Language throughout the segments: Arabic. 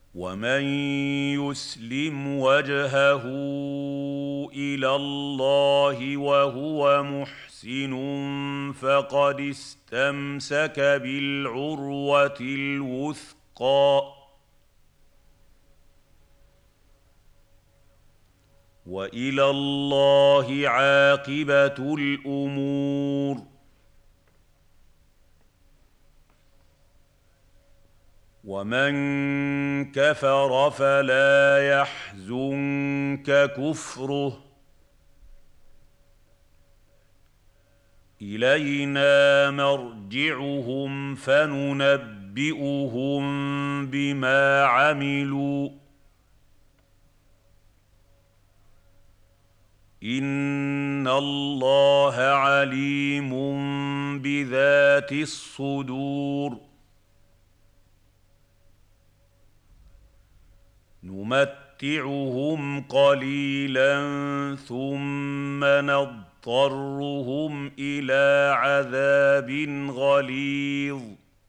ومن يسلم وجهه الى الله وهو محسن فقد استمسك بالعروه الوثقى والى الله عاقبه الامور. ومن كفر فلا يحزنك كفره الينا مرجعهم فننبئهم بما عملوا ان الله عليم بذات الصدور. نمتعهم قليلا ثم نضطرهم الى عذاب غليظ.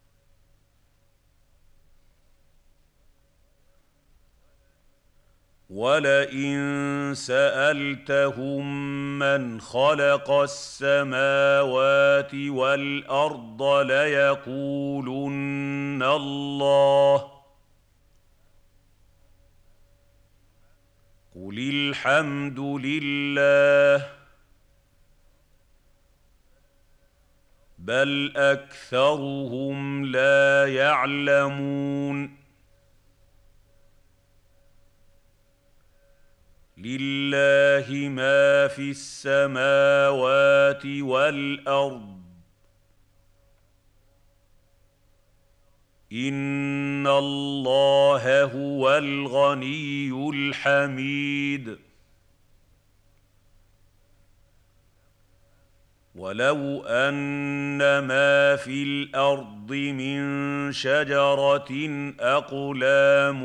ولئن سالتهم من خلق السماوات والارض ليقولن الله. قل الحمد لله بل اكثرهم لا يعلمون. لله ما في السماوات والارض ان الله هو الغني الحميد. ولو ان ما في الارض من شجره اقلام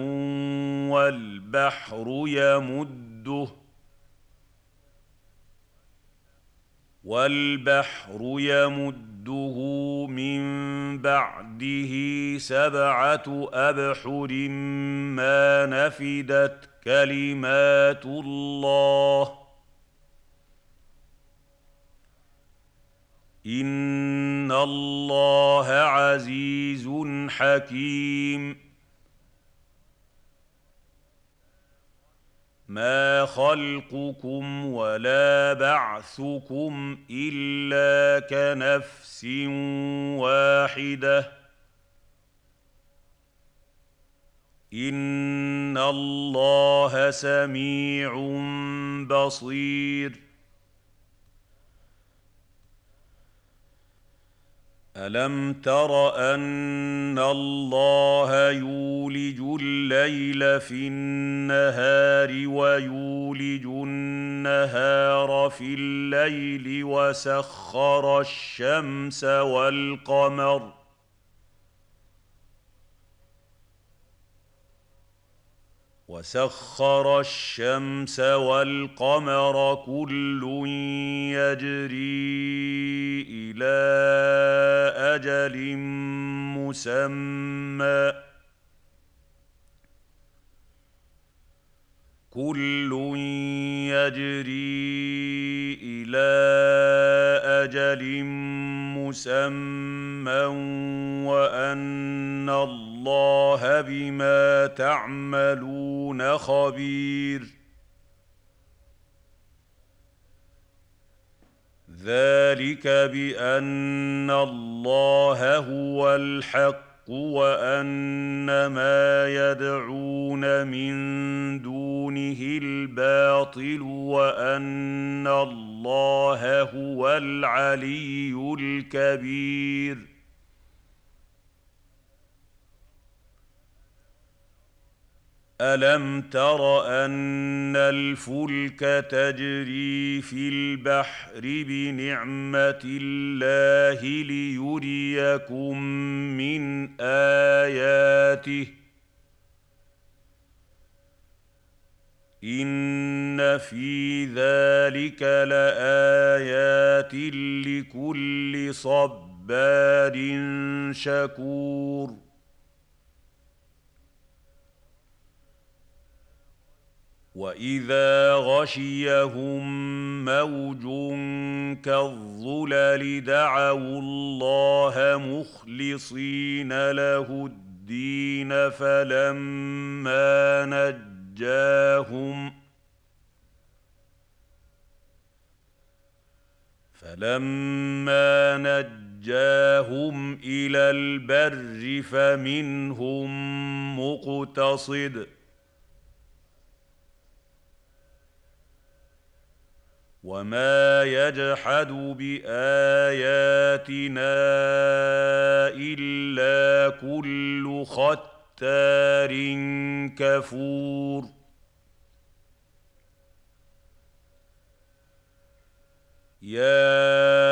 والبحر يمده من بعده 7 أبحر ما نفدت كلمات الله ان الله عزيز حكيم. ما خلقكم ولا بعثكم الا كنفس واحده ان الله سميع بصير. الم تر ان الله يولج الليل في النهار ويولج النهار في الليل وسخر الشمس والقمر كل يجري الى اجل مسمى كل يجري الى اجل مسمى وان الله بما تعملون خبير. ذلك بان الله هو الحق وان ما يدعون من دونه الباطل وان الله هو العلي الكبير. الم تر ان الفلك تجري في البحر بنعمه الله ليريكم من اياته ان في ذلك لايات لكل صبار شكور. واذا غشيهم موج كالظلل دعوا الله مخلصين له الدين فلما نجاهم الى البر فمنهم مقتصد وما يجحد باياتنا الا كل ختار كفور يا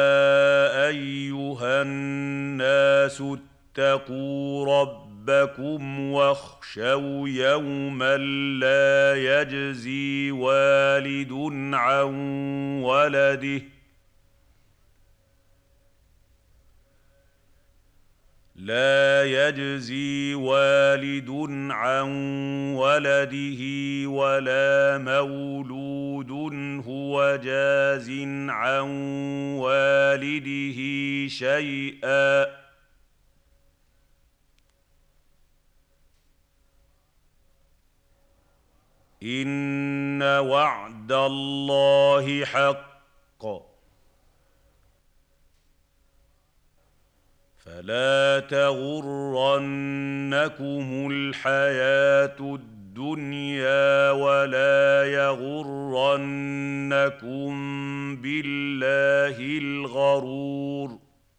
ايها الناس اتقوا ربكم واخشوا يوما لا يجزي والد عن ولده ولا مولود هو جاز عن والده شيئا إن وعد الله حق فلا تغرنكم الحياة الدنيا ولا يغرنكم بالله الغرور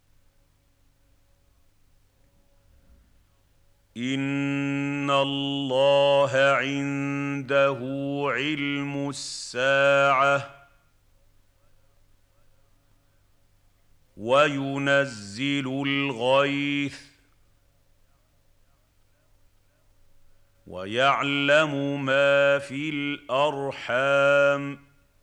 إن الله عنده علم الساعة وينزل الغيث ويعلم ما في الأرحام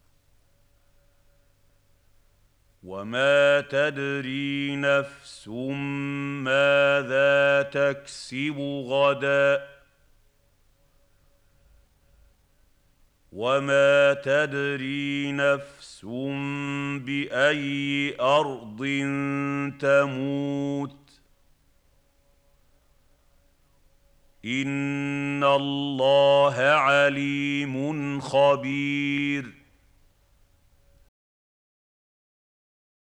وما تدري نفس ماذا تكسب غدا وما تدري نفس بأي أرض تموت إن الله عليم خبير